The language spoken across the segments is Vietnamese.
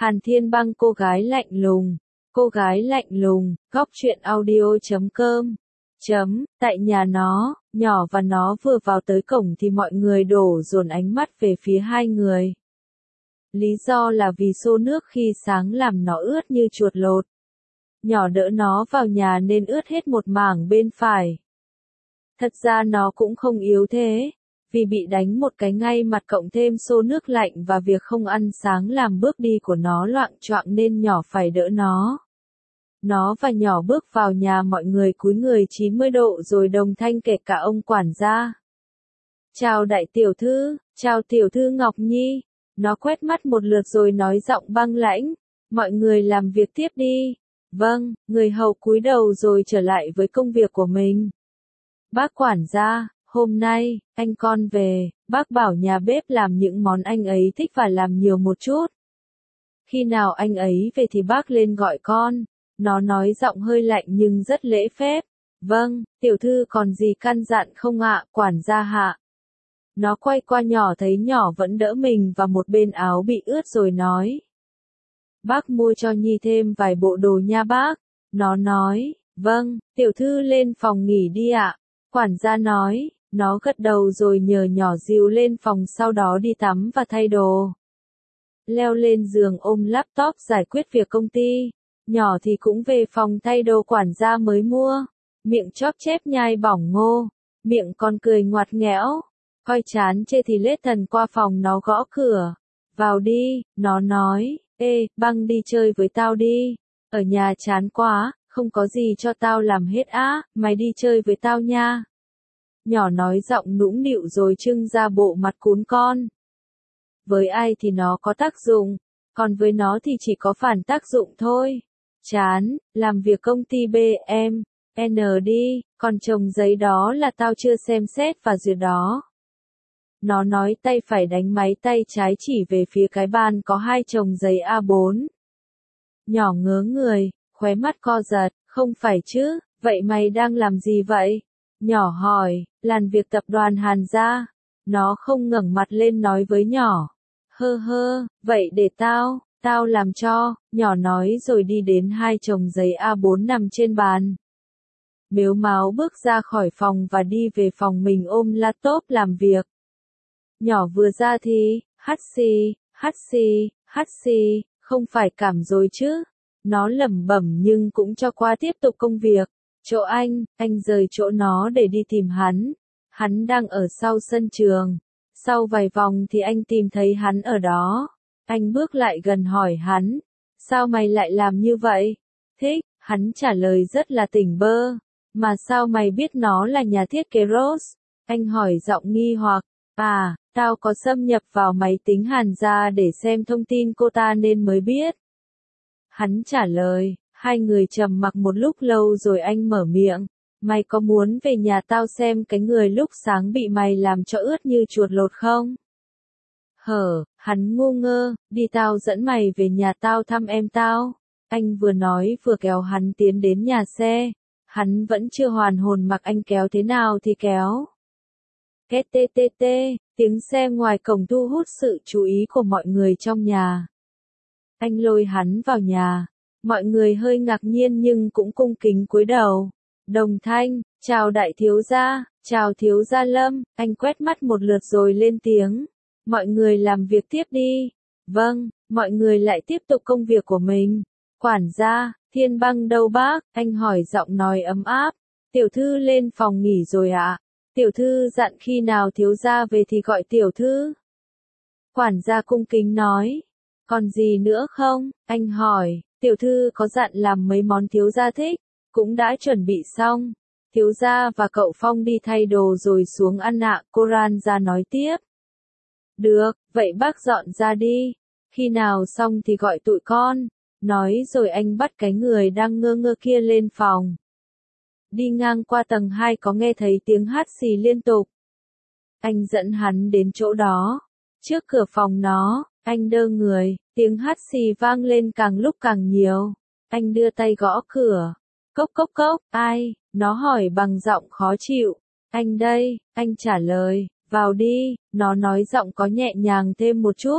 Hàn Thiên Băng cô gái lạnh lùng. Cô gái lạnh lùng, góc truyện audio.com. Tại nhà nó, nhỏ và nó vừa vào tới cổng thì mọi người đổ dồn ánh mắt về phía hai người. Lý do là vì xô nước khi sáng làm nó ướt như chuột lột. Nhỏ đỡ nó vào nhà nên ướt hết một mảng bên phải. Thật ra nó cũng không yếu thế. Vì bị đánh một cái ngay mặt cộng thêm xô nước lạnh và việc không ăn sáng làm bước đi của nó loạng choạng nên nhỏ phải đỡ nó. Nó và nhỏ bước vào nhà, mọi người cúi người 90 độ rồi đồng thanh kể cả ông quản gia. Chào đại tiểu thư, chào tiểu thư Ngọc Nhi. Nó quét mắt một lượt rồi nói giọng băng lãnh. Mọi người làm việc tiếp đi. Vâng, người hầu cúi đầu rồi trở lại với công việc của mình. Bác quản gia. Hôm nay, anh con về, bác bảo nhà bếp làm những món anh ấy thích và làm nhiều một chút. Khi nào anh ấy về thì bác lên gọi con. Nó nói giọng hơi lạnh nhưng rất lễ phép. Vâng, tiểu thư còn gì căn dặn không ạ, quản gia hạ. Nó quay qua nhỏ thấy nhỏ vẫn đỡ mình và một bên áo bị ướt rồi nói. Bác mua cho Nhi thêm vài bộ đồ nha bác. Nó nói, vâng, tiểu thư lên phòng nghỉ đi ạ. Quản gia nói. Nó gật đầu rồi nhờ nhỏ dìu lên phòng, sau đó đi tắm và thay đồ. Leo lên giường ôm laptop giải quyết việc công ty. Nhỏ thì cũng về phòng thay đồ quản gia mới mua. Miệng chóp chép nhai bỏng ngô. Miệng còn cười ngoặt nghẽo. Coi chán chê thì lết thần qua phòng nó gõ cửa. Vào đi, nó nói. Ê, Băng đi chơi với tao đi. Ở nhà chán quá, không có gì cho tao làm hết á, mày đi chơi với tao nha. Nhỏ nói giọng nũng nịu rồi trưng ra bộ mặt cún con. Với ai thì nó có tác dụng, còn với nó thì chỉ có phản tác dụng thôi. Chán, làm việc công ty BM, N đi, còn chồng giấy đó là tao chưa xem xét và duyệt đó. Nó nói tay phải đánh máy, tay trái chỉ về phía cái bàn có hai chồng giấy A4. Nhỏ ngớ người, khóe mắt co giật, không phải chứ, vậy mày đang làm gì vậy? Nhỏ hỏi, làm việc tập đoàn Hàn gia. Nó không ngẩng mặt lên nói với nhỏ. Vậy để tao làm cho, nhỏ nói rồi đi đến hai chồng giấy A4 nằm trên bàn. Mếu máo bước ra khỏi phòng và đi về phòng mình ôm laptop làm việc. Nhỏ vừa ra thì, hắt xì, không phải cảm rồi chứ. Nó lẩm bẩm nhưng cũng cho qua tiếp tục công việc. Chỗ anh rời chỗ nó để đi tìm hắn. Hắn đang ở sau sân trường. Sau vài vòng thì anh tìm thấy hắn ở đó. Anh bước lại gần hỏi hắn. Sao mày lại làm như vậy? Thích, hắn trả lời rất là tỉnh bơ. Mà sao mày biết nó là nhà thiết kế Rose? Anh hỏi giọng nghi hoặc. À, tao có xâm nhập vào máy tính Hàn gia để xem thông tin cô ta nên mới biết. Hắn trả lời. Hai người trầm mặc một lúc lâu rồi anh mở miệng. Mày có muốn về nhà tao xem cái người lúc sáng bị mày làm cho ướt như chuột lột không? Hắn ngu ngơ, đi tao dẫn mày về nhà tao thăm em tao. Anh vừa nói vừa kéo hắn tiến đến nhà xe. Hắn vẫn chưa hoàn hồn mặc anh kéo thế nào thì kéo. Két tê tê tê, tiếng xe ngoài cổng thu hút sự chú ý của mọi người trong nhà. Anh lôi hắn vào nhà. Mọi người hơi ngạc nhiên nhưng cũng cung kính cúi đầu. Đồng thanh, chào đại thiếu gia, chào thiếu gia Lâm, anh quét mắt một lượt rồi lên tiếng. Mọi người làm việc tiếp đi. Vâng, mọi người lại tiếp tục công việc của mình. Quản gia, Thiên Băng đâu bác? Anh hỏi giọng nói ấm áp. Tiểu thư lên phòng nghỉ rồi ạ. Tiểu thư dặn khi nào thiếu gia về thì gọi tiểu thư. Quản gia cung kính nói. Còn gì nữa không? Anh hỏi. Tiểu thư có dặn làm mấy món thiếu gia thích, cũng đã chuẩn bị xong. Thiếu gia và cậu Phong đi thay đồ rồi xuống ăn ạ, Coran ra nói tiếp. Được, vậy bác dọn ra đi. Khi nào xong thì gọi tụi con. Nói rồi anh bắt cái người đang ngơ ngơ kia lên phòng. Đi ngang qua tầng 2 có nghe thấy tiếng hắt xì liên tục. Anh dẫn hắn đến chỗ đó. Trước cửa phòng nó, anh đơ người, tiếng hắt xì vang lên càng lúc càng nhiều. Anh đưa tay gõ cửa. Cốc cốc cốc, ai? Nó hỏi bằng giọng khó chịu. Anh đây, anh trả lời, vào đi, nó nói giọng có nhẹ nhàng thêm một chút.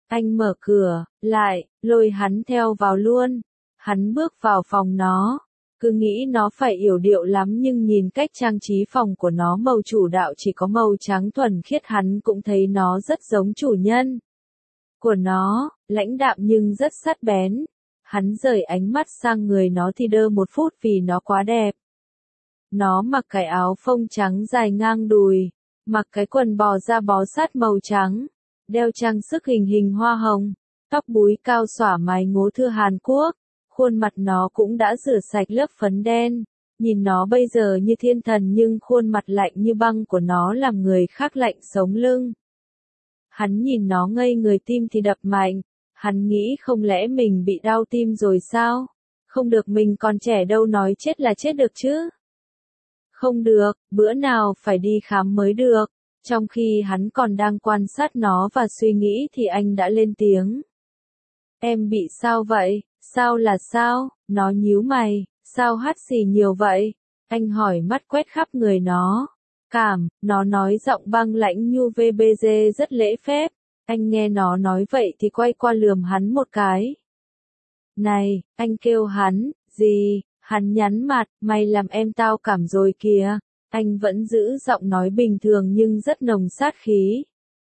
Anh mở cửa, lại, lôi hắn theo vào luôn. Hắn bước vào phòng nó. Cứ nghĩ nó phải yểu điệu lắm nhưng nhìn cách trang trí phòng của nó màu chủ đạo chỉ có màu trắng thuần khiết hắn cũng thấy nó rất giống chủ nhân của nó, lãnh đạm nhưng rất sắc bén. Hắn rời ánh mắt sang người nó thì đơ một phút vì nó quá đẹp. Nó mặc cái áo phông trắng dài ngang đùi, mặc cái quần bò da bó sát màu trắng, đeo trang sức hình hình hoa hồng, tóc búi cao xõa mái ngố thưa Hàn Quốc. Khuôn mặt nó cũng đã rửa sạch lớp phấn đen, nhìn nó bây giờ như thiên thần nhưng khuôn mặt lạnh như băng của nó làm người khác lạnh sống lưng. Hắn nhìn nó ngây người tim thì đập mạnh, hắn nghĩ không lẽ mình bị đau tim rồi sao? Không được mình còn trẻ đâu nói chết là chết được chứ. Không được, bữa nào phải đi khám mới được. Trong khi hắn còn đang quan sát nó và suy nghĩ thì anh đã lên tiếng. Em bị sao vậy? Sao là sao? Nó nhíu mày, sao hắt xì nhiều vậy? Anh hỏi mắt quét khắp người nó. Nó nói giọng băng lãnh như VBG rất lễ phép. Anh nghe nó nói vậy thì quay qua lườm hắn một cái. Này, anh kêu hắn, gì? Hắn nhắn mặt, mày làm em tao cảm rồi kìa. Anh vẫn giữ giọng nói bình thường nhưng rất nồng sát khí.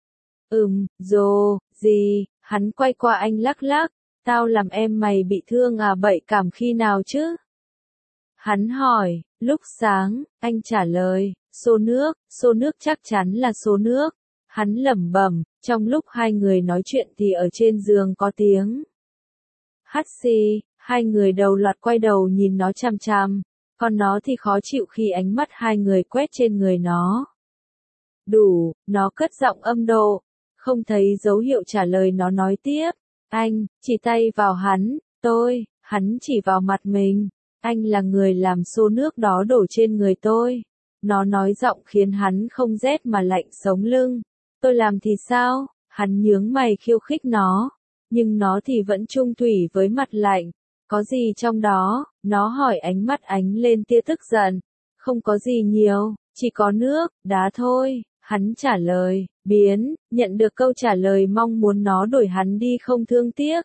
Gì? Hắn quay qua anh lắc lắc. Tao làm em mày bị thương à bậy cảm khi nào chứ? Hắn hỏi, lúc sáng, anh trả lời, xô nước chắc chắn là xô nước. Hắn lẩm bẩm, trong lúc hai người nói chuyện thì ở trên giường có tiếng hắt xì, hai người đầu loạt quay đầu nhìn nó chằm chằm, còn nó thì khó chịu khi ánh mắt hai người quét trên người nó. Đủ, nó cất giọng âm độ, không thấy dấu hiệu trả lời nó nói tiếp. Anh, chỉ tay vào hắn, hắn chỉ vào mặt mình. Anh là người làm xô nước đó đổ trên người tôi. Nó nói giọng khiến hắn không rét mà lạnh sống lưng. Tôi làm thì sao? Hắn nhướng mày khiêu khích nó. Nhưng nó thì vẫn trung thủy với mặt lạnh. Có gì trong đó? Nó hỏi ánh mắt ánh lên tia tức giận. Không có gì nhiều, chỉ có nước, đá thôi. Hắn trả lời, nhận được câu trả lời mong muốn nó đuổi hắn đi không thương tiếc.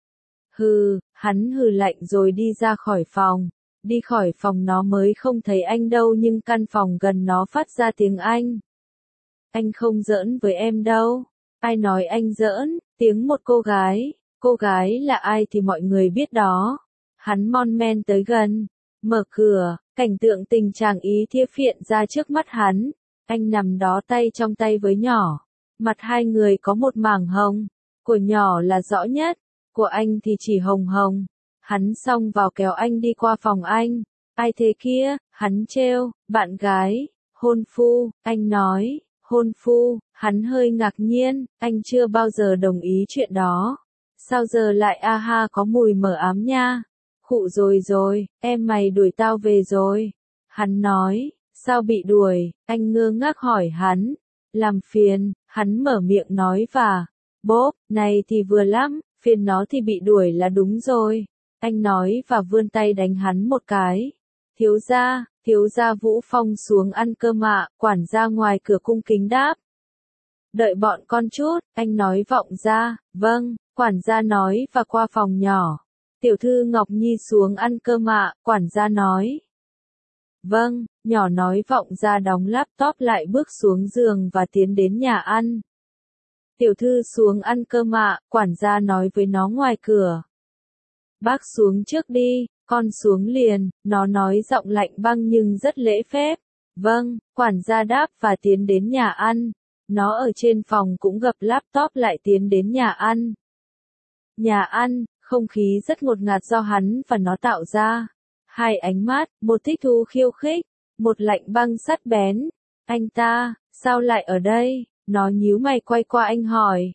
Hắn hừ lạnh rồi đi ra khỏi phòng. Đi khỏi phòng nó mới không thấy anh đâu nhưng căn phòng gần nó phát ra tiếng Anh. Anh không giỡn với em đâu. Ai nói anh giỡn? Tiếng một cô gái. Cô gái là ai thì mọi người biết đó. Hắn mon men tới gần. Mở cửa, cảnh tượng tình trạng ý thiếp hiện ra trước mắt hắn. Anh nằm đó tay trong tay với nhỏ. Mặt hai người có một mảng hồng. Của nhỏ là rõ nhất. Của anh thì chỉ hồng hồng. Hắn xông vào kéo anh đi qua phòng anh. Ai thế kia? Hắn trêu, bạn gái. Hôn phu, anh nói. Hôn phu, hắn hơi ngạc nhiên. Anh chưa bao giờ đồng ý chuyện đó. Sao giờ lại ha có mùi mờ ám nha. Khụ rồi, em mày đuổi tao về rồi. Hắn nói. Sao bị đuổi? Anh ngơ ngác hỏi hắn. Làm phiền, hắn mở miệng nói và bốp, này thì vừa lắm, phiền nó thì bị đuổi là đúng rồi. Anh nói và vươn tay đánh hắn một cái. Thiếu gia Vũ Phong xuống ăn cơm ạ, quản gia ngoài cửa cung kính đáp. Đợi bọn con chút, anh nói vọng ra, vâng, quản gia nói và qua phòng nhỏ. Tiểu thư Ngọc Nhi xuống ăn cơm ạ, quản gia nói. Vâng, nhỏ nói vọng ra đóng laptop lại bước xuống giường và tiến đến nhà ăn. Tiểu thư xuống ăn cơm ạ, quản gia nói với nó ngoài cửa. Bác xuống trước đi, con xuống liền, nó nói giọng lạnh băng nhưng rất lễ phép. Vâng, quản gia đáp và tiến đến nhà ăn. Nó ở trên phòng cũng gập laptop lại tiến đến nhà ăn. Nhà ăn, không khí rất ngột ngạt do hắn và nó tạo ra. Hai ánh mắt, một thích thú khiêu khích, một lạnh băng sắt bén. Anh ta, sao lại ở đây? Nó nhíu mày quay qua anh hỏi.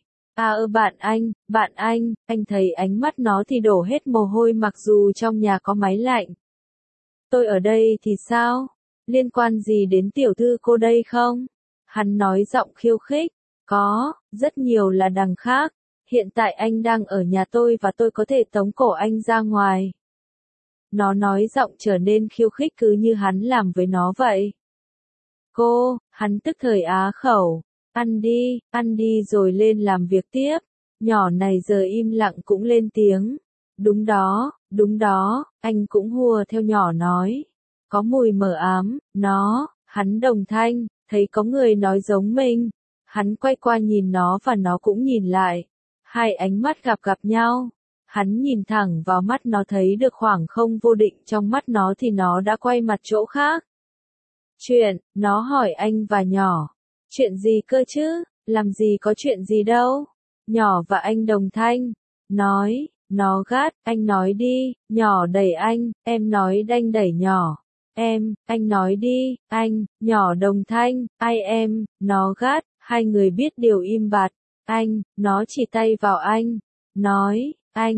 Bạn anh thấy ánh mắt nó thì đổ hết mồ hôi mặc dù trong nhà có máy lạnh. Tôi ở đây thì sao? Liên quan gì đến tiểu thư cô đây không? Hắn nói giọng khiêu khích. Có, rất nhiều là đằng khác. Hiện tại anh đang ở nhà tôi và tôi có thể tống cổ anh ra ngoài. Nó nói giọng trở nên khiêu khích cứ như hắn làm với nó vậy. Hắn tức thời á khẩu. Ăn đi rồi lên làm việc tiếp. Nhỏ này giờ im lặng cũng lên tiếng. Đúng đó, anh cũng hùa theo nhỏ nói. Có mùi mờ ám, hắn đồng thanh, thấy có người nói giống mình. Hắn quay qua nhìn nó và nó cũng nhìn lại. Hai ánh mắt gặp nhau. Hắn nhìn thẳng vào mắt nó thấy được khoảng không vô định trong mắt nó thì nó đã quay mặt chỗ khác. Nó hỏi anh và nhỏ. Chuyện gì cơ chứ, làm gì có chuyện gì đâu. Nhỏ và anh đồng thanh. Nó gắt, anh nói đi, nhỏ đẩy anh, em nói đanh đẩy nhỏ. Anh nói đi, anh, nhỏ đồng thanh, ai em, nó gắt, hai người biết điều im bặt. Nó chỉ tay vào anh. Nói,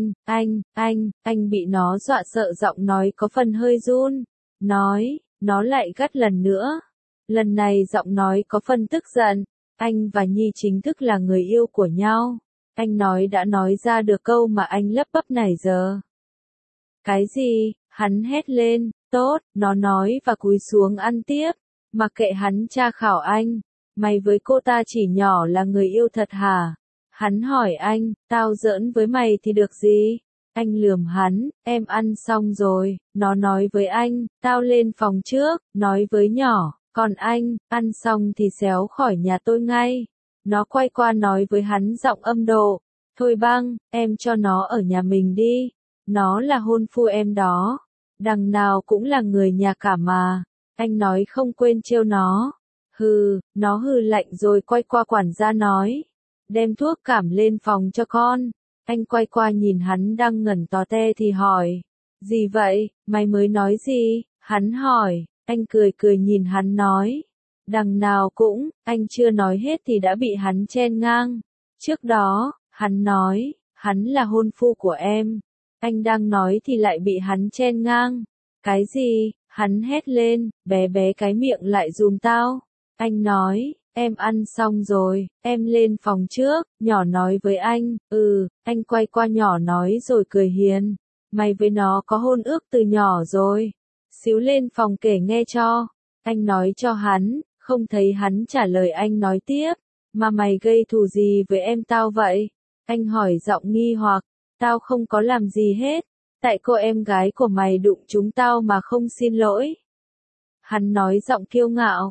anh bị nó dọa sợ giọng nói có phần hơi run. Nó lại gắt lần nữa. Lần này giọng nói có phần tức giận. Anh và Nhi chính thức là người yêu của nhau. Anh đã nói ra được câu mà anh lấp bấp nãy giờ. Cái gì? Hắn hét lên. Tốt, nó nói và cúi xuống ăn tiếp. Mặc kệ hắn tra khảo anh. Mày với cô ta chỉ nhỏ là người yêu thật hả? Hắn hỏi anh, tao giỡn với mày thì được gì? Anh lườm hắn, em ăn xong rồi. Nó nói với anh, tao lên phòng trước, nói với nhỏ, còn anh, ăn xong thì xéo khỏi nhà tôi ngay. Nó quay qua nói với hắn giọng âm độ, thôi băng, em cho nó ở nhà mình đi. Nó là hôn phu em đó. Đằng nào cũng là người nhà cả mà. Anh nói không quên trêu nó. Nó hừ lạnh rồi quay qua quản gia nói. Đem thuốc cảm lên phòng cho con. Anh quay qua nhìn hắn đang ngẩn tò te thì hỏi. Gì vậy, mày mới nói gì? Hắn hỏi, anh cười nhìn hắn nói. Đằng nào cũng, anh chưa nói hết thì đã bị hắn chen ngang. Trước đó, hắn nói, hắn là hôn phu của em. Anh đang nói thì lại bị hắn chen ngang. Cái gì? Hắn hét lên, bé cái miệng lại giùm tao. Anh nói, em ăn xong rồi, em lên phòng trước, nhỏ nói với anh, anh quay qua nhỏ nói rồi cười hiền. Mày với nó có hôn ước từ nhỏ rồi. Xíu lên phòng kể nghe cho. Anh nói cho hắn, không thấy hắn trả lời anh nói tiếp. Mà mày gây thù gì với em tao vậy? Anh hỏi giọng nghi hoặc, tao không có làm gì hết. Tại cô em gái của mày đụng chúng tao mà không xin lỗi. Hắn nói giọng kiêu ngạo.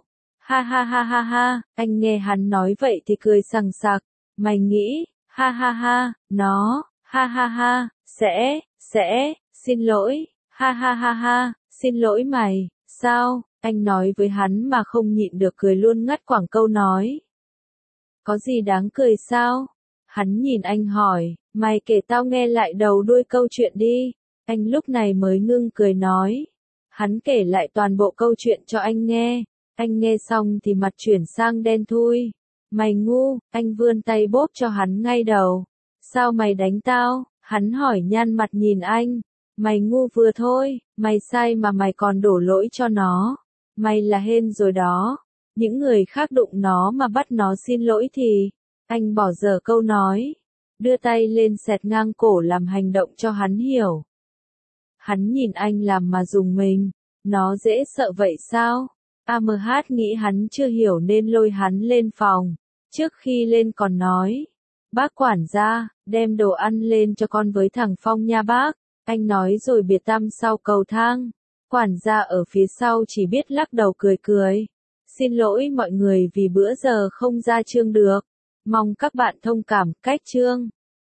Ha, anh nghe hắn nói vậy thì cười sằng sặc. Mày nghĩ, ha, nó, ha, sẽ, xin lỗi, ha, xin lỗi mày, sao, anh nói với hắn mà không nhịn được cười luôn ngắt quãng câu nói. Có gì đáng cười sao? Hắn nhìn anh hỏi, mày kể tao nghe lại đầu đuôi câu chuyện đi. Anh lúc này mới ngưng cười nói. Hắn kể lại toàn bộ câu chuyện cho anh nghe. Anh nghe xong thì mặt chuyển sang đen thui. Mày ngu, anh vươn tay bóp cho hắn ngay đầu. Sao mày đánh tao? Hắn hỏi nhăn mặt nhìn anh. Mày ngu vừa thôi, mày sai mà mày còn đổ lỗi cho nó. Mày là hên rồi đó. Những người khác đụng nó mà bắt nó xin lỗi thì... Anh bỏ dở câu nói. Đưa tay lên xẹt ngang cổ làm hành động cho hắn hiểu. Hắn nhìn anh làm mà dùng mình. Nó dễ sợ vậy sao? AMH nghĩ hắn chưa hiểu nên lôi hắn lên phòng. Trước khi lên còn nói. Bác quản gia, đem đồ ăn lên cho con với thằng Phong nha bác. Anh nói rồi biệt tăm sau cầu thang. Quản gia ở phía sau chỉ biết lắc đầu cười. Xin lỗi mọi người vì bữa giờ không ra chương được. Mong các bạn thông cảm, cách chương.